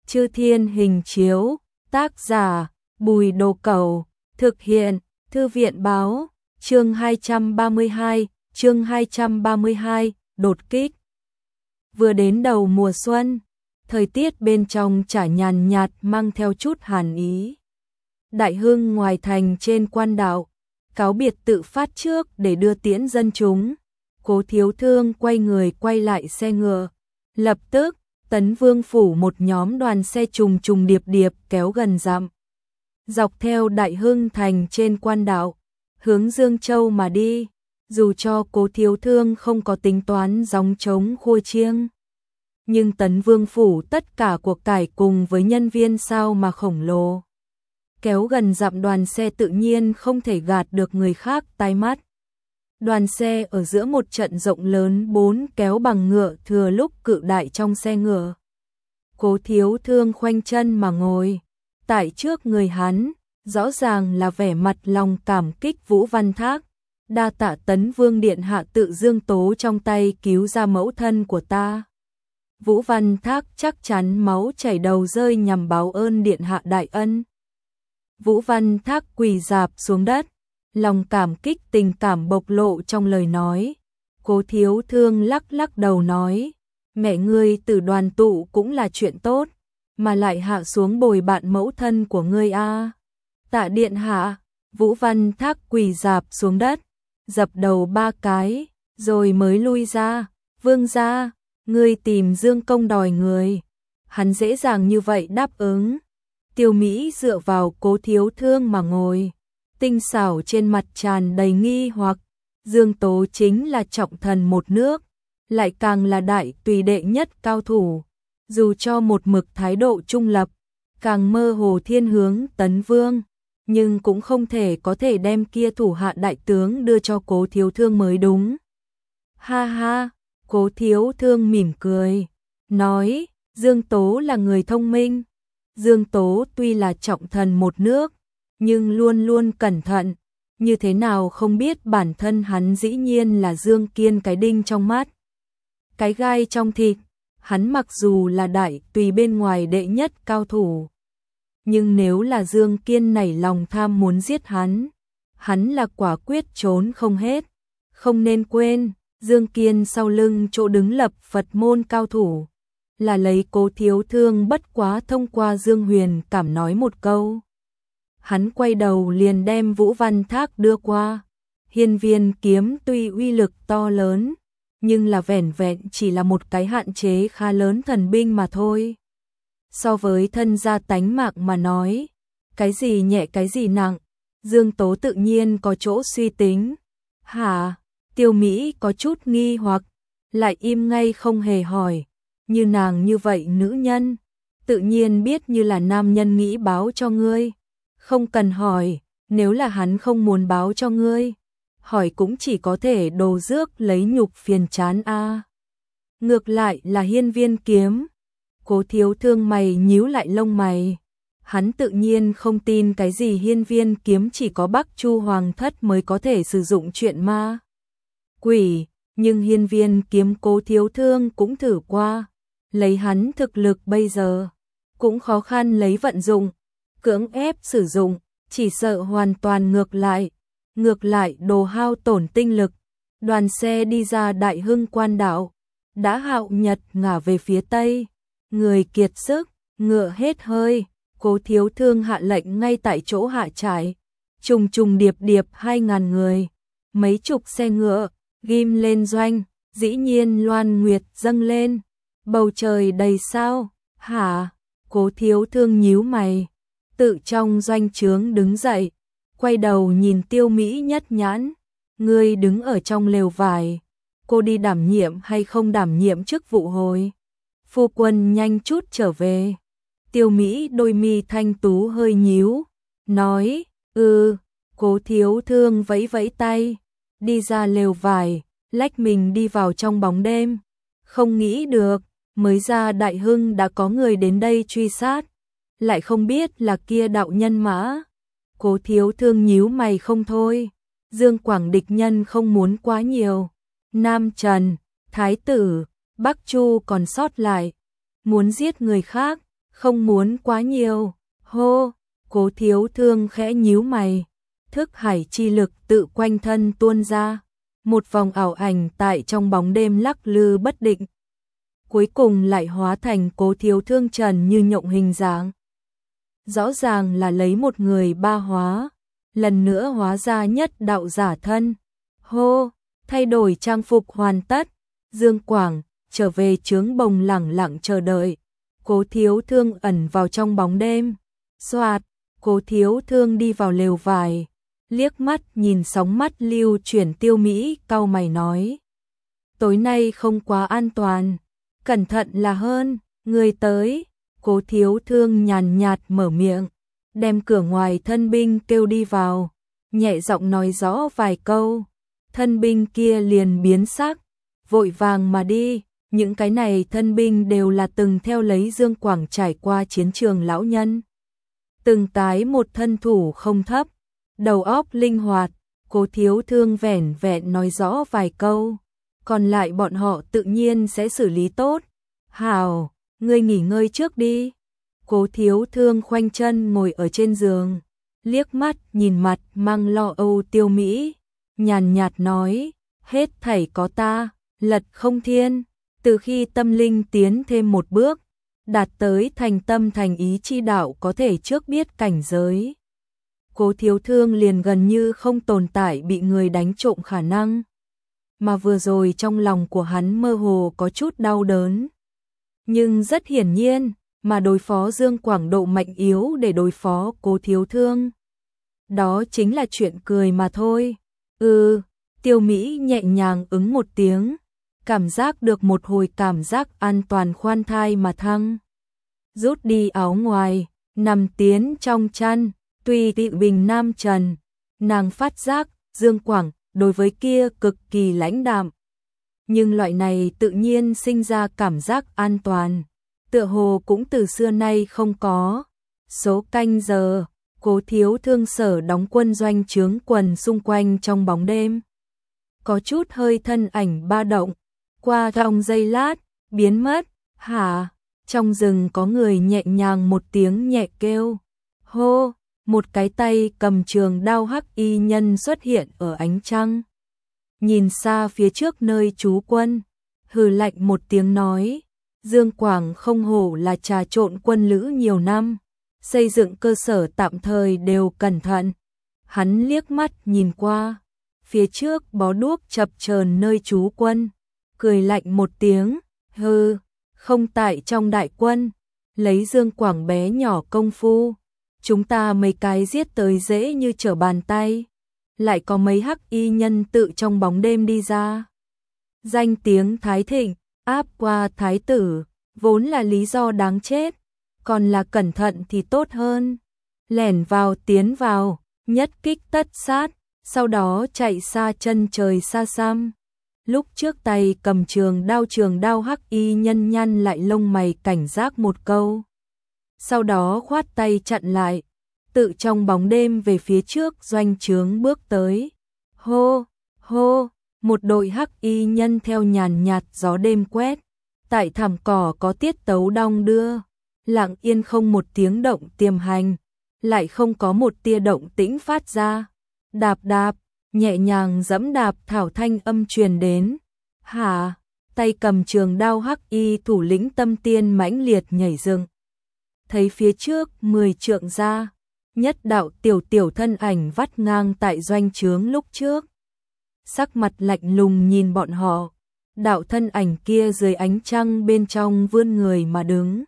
Chư Thiên Hình Chiếu, tác giả, Bùi Đồ Cẩu, thực hiện, Thư viện Báo, chương 232, đột kích. Vừa đến đầu mùa xuân, thời tiết bên trong chả nhàn nhạt mang theo chút hàn ý. Đại Hưng ngoài thành trên quan đạo, cáo biệt tự phát trước để đưa tiễn dân chúng. Cố Thiếu Thương quay người quay lại xe ngựa. Lập tức, Tấn Vương phủ một nhóm đoàn xe trùng trùng điệp điệp kéo gần dặm. Dọc theo Đại Hưng thành trên quan đạo, hướng Dương Châu mà đi, dù cho Cố Thiếu Thương không có tính toán gióng trống khua chiêng. Nhưng Tấn Vương phủ tất cả cuộc cải cùng với nhân viên sao mà khổng lồ. Kéo gần dặm đoàn xe tự nhiên không thể gạt được người khác tai mắt. Đoàn xe ở giữa một trận rộng lớn 4 kéo bằng ngựa thừa lúc cự đại trong xe ngựa. Cố Thiếu Thương khoanh chân mà ngồi. Tại trước người hắn, rõ ràng là vẻ mặt lòng cảm kích Vũ Văn Thác. Đa tạ Tấn Vương điện hạ tự Dương Tố trong tay cứu ra mẫu thân của ta. Vũ Văn Thác chắc chắn máu chảy đầu rơi nhằm báo ơn điện hạ đại ân. Vũ Văn Thác quỳ rạp xuống đất, lòng cảm kích tình cảm bộc lộ trong lời nói. Cố Thiếu Thương lắc lắc đầu nói, mẹ ngươi từ đoàn tụ cũng là chuyện tốt, mà lại hạ xuống bồi bạn mẫu thân của ngươi a. Tạ điện hạ. Vũ Văn Thác quỳ rạp xuống đất, dập đầu 3 cái, rồi mới lui ra. Vương gia, ngươi tìm Dương Công đòi người. Hắn dễ dàng như vậy đáp ứng. Tiêu Mỹ dựa vào Cố Thiếu Thương mà ngồi, tinh xảo trên mặt tràn đầy nghi hoặc. Dương Tố chính là trọng thần một nước, lại càng là đại tùy đệ nhất cao thủ. Dù cho một mực thái độ trung lập, càng mơ hồ thiên hướng Tấn Vương, nhưng cũng không thể có thể đem kia thủ hạ đại tướng đưa cho Cố Thiếu Thương mới đúng. Ha ha, Cố Thiếu Thương mỉm cười, nói, Dương Tố là người thông minh. Dương Tố tuy là trọng thần một nước, nhưng luôn luôn cẩn thận, như thế nào không biết bản thân hắn dĩ nhiên là Dương Kiên cái đinh trong mắt, cái gai trong thịt. Hắn mặc dù là đại tùy bên ngoài đệ nhất cao thủ, nhưng nếu là Dương Kiên nảy lòng tham muốn giết hắn là quả quyết trốn không hết. Không nên quên, Dương Kiên sau lưng chỗ đứng lập Phật môn cao thủ, là lấy Cố Thiếu Thương bất quá thông qua Dương Huyền cảm nói một câu. Hắn quay đầu liền đem Vũ Văn Thác đưa qua. Hiên Viên kiếm tuy uy lực to lớn, nhưng là vẻn vẹn chỉ là một cái hạn chế khá lớn thần binh mà thôi. So với thân gia tánh mạng mà nói, cái gì nhẹ cái gì nặng, Dương Tố tự nhiên có chỗ suy tính. Hả? Tiêu Mỹ có chút nghi hoặc, lại im ngay không hề hỏi. Như nàng như vậy nữ nhân, tự nhiên biết như là nam nhân nghĩ báo cho ngươi. Không cần hỏi, nếu là hắn không muốn báo cho ngươi, hỏi cũng chỉ có thể đồ rước lấy nhục phiền chán a. Ngược lại là Hiên Viên kiếm. Cố Thiếu Thương mày nhíu lại lông mày. Hắn tự nhiên không tin cái gì Hiên Viên kiếm chỉ có Bắc Chu Hoàng thất mới có thể sử dụng chuyện ma quỷ, nhưng Hiên Viên kiếm Cố Thiếu Thương cũng thử qua. Lấy hắn thực lực bây giờ, cũng khó khăn lấy vận dụng, cưỡng ép sử dụng, chỉ sợ hoàn toàn ngược lại đồ hao tổn tinh lực. Đoàn xe đi ra Đại Hưng quan đạo, đã hạo nhật ngả về phía tây, người kiệt sức, ngựa hết hơi. Cố Thiếu Thương hạ lệnh ngay tại chỗ hạ trại, trùng trùng điệp điệp 2.000 người, mấy chục xe ngựa, ghim lên doanh, dĩ nhiên loan nguyệt dâng lên. Bầu trời đầy sao, hả? Cố Thiếu Thương nhíu mày, tự trong doanh trướng đứng dậy, quay đầu nhìn Tiêu Mỹ nhất nhãn, ngươi đứng ở trong lều vải, cô đi đảm nhiệm hay không đảm nhiệm chức vụ hồi? Phu quân nhanh chút trở về. Tiêu Mỹ đôi mi thanh tú hơi nhíu, nói, Cố Thiếu Thương vẫy vẫy tay, đi ra lều vải, lách mình đi vào trong bóng đêm. Không nghĩ được, mới ra Đại Hưng đã có người đến đây truy sát, lại không biết là kia đạo nhân mã. Cố Thiếu Thương nhíu mày không thôi. Dương Quảng địch nhân không muốn quá nhiều. Nam Trần, Thái tử, Bắc Chu còn sót lại, muốn giết người khác, không muốn quá nhiều. Hô, Cố Thiếu Thương khẽ nhíu mày, thức hải chi lực tự quanh thân tuôn ra, một vòng ảo ảnh tại trong bóng đêm lắc lư bất định. Cuối cùng lại hóa thành Cố Thiếu Thương trần như nhộng hình dáng. Rõ ràng là lấy một người ba hóa, lần nữa hóa ra nhất đạo giả thân. Hô, thay đổi trang phục hoàn tất, Dương Quảng trở về trướng bồng lẳng lặng chờ đợi. Cố Thiếu Thương ẩn vào trong bóng đêm. Soạt, Cố Thiếu Thương đi vào lều vải, liếc mắt nhìn sóng mắt lưu chuyển Tiêu Mỹ, cau mày nói: tối nay không quá an toàn, cẩn thận là hơn. Người tới. Cố Thiếu Thương nhàn nhạt mở miệng, đem cửa ngoài thân binh kêu đi vào, nhẹ giọng nói rõ vài câu. Thân binh kia liền biến sắc, vội vàng mà đi. Những cái này thân binh đều là từng theo lấy Dương Quảng trải qua chiến trường lão nhân. Từng cái một thân thủ không thấp, đầu óc linh hoạt. Cố Thiếu Thương vẻn vẹn nói rõ vài câu, còn lại bọn họ tự nhiên sẽ xử lý tốt. Hảo, ngươi nghỉ ngơi trước đi. Cố Thiếu Thương khoanh chân ngồi ở trên giường, liếc mắt nhìn mặt mang lo âu Tiêu Mỹ, nhàn nhạt nói: hết thảy có ta, Lật Không Thiên. Từ khi tâm linh tiến thêm một bước, đạt tới thành tâm thành ý chi đạo có thể trước biết cảnh giới, Cố Thiếu Thương liền gần như không tồn tại bị người đánh trộm khả năng. Mà vừa rồi trong lòng của hắn mơ hồ có chút đau đớn. Nhưng rất hiển nhiên, mà đối phó Dương Quảng độ mạnh yếu để đối phó Cố Thiếu Thương, đó chính là chuyện cười mà thôi. Tiêu Mỹ nhẹ nhàng ứng một tiếng, cảm giác được một hồi cảm giác an toàn khoan thai mà thăng. Rút đi áo ngoài, nằm tiến trong chăn, tùy tị bình nam trần, nàng phát giác Dương Quảng đối với kia cực kỳ lãnh đạm. Nhưng loại này tự nhiên sinh ra cảm giác an toàn, tựa hồ cũng từ xưa nay không có. Số canh giờ, Cố Thiếu Thương sở đóng quân doanh trướng quần xung quanh trong bóng đêm. Có chút hơi thân ảnh ba động, qua trong giây lát, biến mất. Hả? Trong rừng có người nhẹ nhàng một tiếng nhẹ kêu. Hô, một cái tay cầm trường đao hắc y nhân xuất hiện ở ánh trăng. Nhìn xa phía trước nơi trú quân, hừ lạnh một tiếng nói: Dương Quảng không hổ là trà trộn quân lữ nhiều năm, xây dựng cơ sở tạm thời đều cẩn thận. Hắn liếc mắt nhìn qua, phía trước bó đuốc chập chờn nơi trú quân, cười lạnh một tiếng: hừ, không tại trong đại quân, lấy Dương Quảng bé nhỏ công phu, chúng ta mấy cái giết tới dễ như trở bàn tay. Lại có mấy hắc y nhân tự trong bóng đêm đi ra. Danh tiếng Thái Thịnh, áp qua Thái tử, vốn là lý do đáng chết, còn là cẩn thận thì tốt hơn. Lẻn vào tiến vào, nhất kích tất sát, sau đó chạy xa chân trời xa xăm. Lúc trước tay cầm trường đao hắc y nhân nhăn lại lông mày cảnh giác một câu. Sau đó khoát tay chặn lại, tự trong bóng đêm về phía trước doanh trướng bước tới. Hô, hô, một đội hắc y nhân theo nhàn nhạt gió đêm quét, tại thảm cỏ có tiết tấu đong đưa, lặng yên không một tiếng động tiềm hành, lại không có một tia động tĩnh phát ra. Đạp đạp, nhẹ nhàng dẫm đạp thảo thanh âm truyền đến. Hả? Tay cầm trường đao hắc y thủ lĩnh Tâm Tiên mãnh liệt nhảy dựng. Thấy phía trước 10 trượng ra, nhất đạo tiểu thân ảnh vắt ngang tại doanh trướng lúc trước. Sắc mặt lạnh lùng nhìn bọn họ, đạo thân ảnh kia dưới ánh trăng bên trong vươn người mà đứng.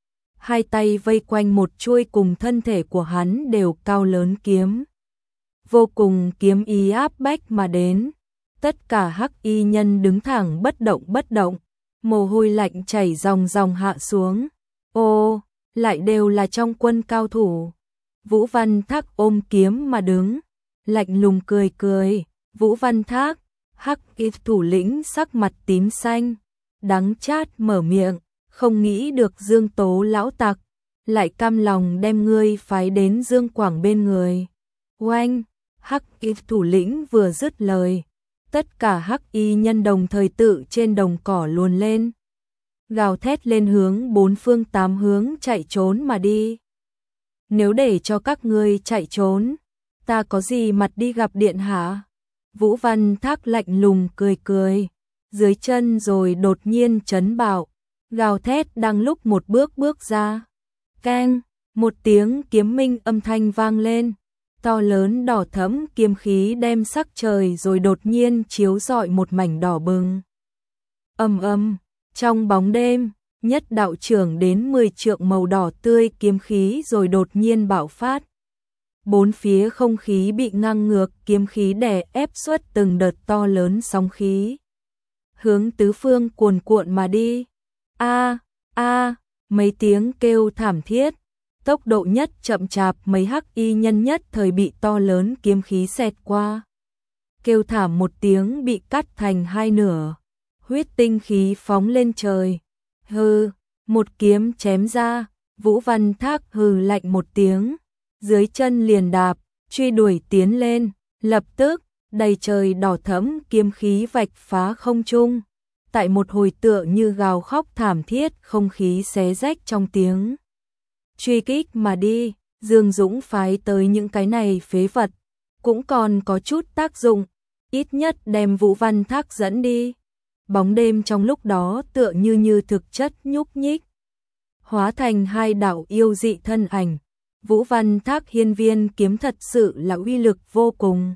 Hai tay vây quanh một chuôi cùng thân thể của hắn đều cao lớn kiếm. Vô cùng kiếm ý áp bách mà đến. Tất cả hắc y nhân đứng thẳng bất động, mồ hôi lạnh chảy ròng ròng hạ xuống. Ô, lại đều là trong quân cao thủ. Vũ Văn Thác ôm kiếm mà đứng, lạnh lùng cười cười. Vũ Văn Thác, hắc y thủ lĩnh sắc mặt tím xanh, đắng chát mở miệng, không nghĩ được Dương Tố lão tặc lại cam lòng đem ngươi phái đến Dương Quảng bên người. Oanh, hắc y thủ lĩnh vừa dứt lời, tất cả hắc y nhân đồng thời tự trên đồng cỏ luồn lên. gào thét lên hướng bốn phương tám hướng chạy trốn mà đi. Nếu để cho các ngươi chạy trốn, ta có gì mặt đi gặp điện hạ? Vũ Văn Thác lạnh lùng cười cười, dưới chân rồi đột nhiên chấn bạo, gào thét đang lúc một bước bước ra. Keng, một tiếng kiếm minh âm thanh vang lên, to lớn đỏ thẫm kiếm khí đem sắc trời rồi đột nhiên chiếu rọi một mảnh đỏ bừng. Ầm ầm, trong bóng đêm, nhất đạo trưởng đến 10 trượng màu đỏ tươi kiếm khí rồi đột nhiên bạo phát. Bốn phía không khí bị ngang ngược, kiếm khí đè ép suốt từng đợt to lớn sóng khí, hướng tứ phương cuồn cuộn mà đi. A a, mấy tiếng kêu thảm thiết, tốc độ nhất chậm chạp, mấy hắc y nhân nhất thời bị to lớn kiếm khí xẹt qua. Kêu thảm một tiếng bị cắt thành hai nửa, huyết tinh khí phóng lên trời. Hừ, một kiếm chém ra, Vũ Văn Thác hừ lạnh một tiếng, dưới chân liền đạp, truy đuổi tiến lên, lập tức, đầy trời đỏ thẫm kiếm khí vạch phá không trung. Tại một hồi tựa như gào khóc thảm thiết, không khí xé rách trong tiếng truy kích mà đi. Dương Dũng phái tới những cái này phế vật, cũng còn có chút tác dụng, ít nhất đem Vũ Văn Thác dẫn đi. Bóng đêm trong lúc đó tựa như thực chất nhúc nhích, hóa thành hai đạo yêu dị thân ảnh. Vũ Văn Thác hiên viên kiếm thật sự là uy lực vô cùng.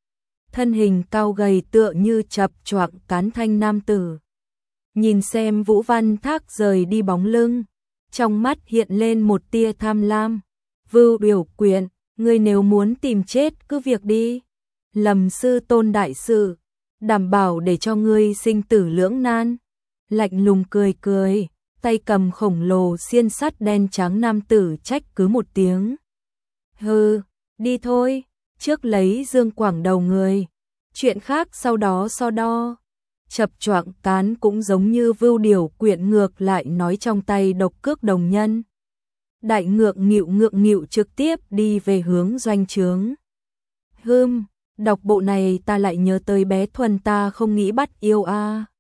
Thân hình cao gầy tựa như chập choạng cán thanh nam tử. Nhìn xem Vũ Văn Thác rời đi bóng lưng, trong mắt hiện lên một tia tham lam. Vưu Điều Quyện, ngươi nếu muốn tìm chết cứ việc đi. Lầm sư tôn đại sự, đảm bảo để cho ngươi sinh tử lưỡng nan. Lạnh lùng cười cười, tay cầm khổng lồ xiên sắt đen trắng nam tử trách cứ một tiếng. Hừ, đi thôi, trước lấy Dương Quảng đầu người, chuyện khác sau đó so đo. Chập choạng cán cũng giống như Vưu Điều Quyện ngược lại nói trong tay độc cước đồng nhân. Đại ngượng nghịu trực tiếp đi về hướng doanh trướng. Đọc bộ này ta lại nhớ tới bé Thuần ta không nghĩ bắt yêu a.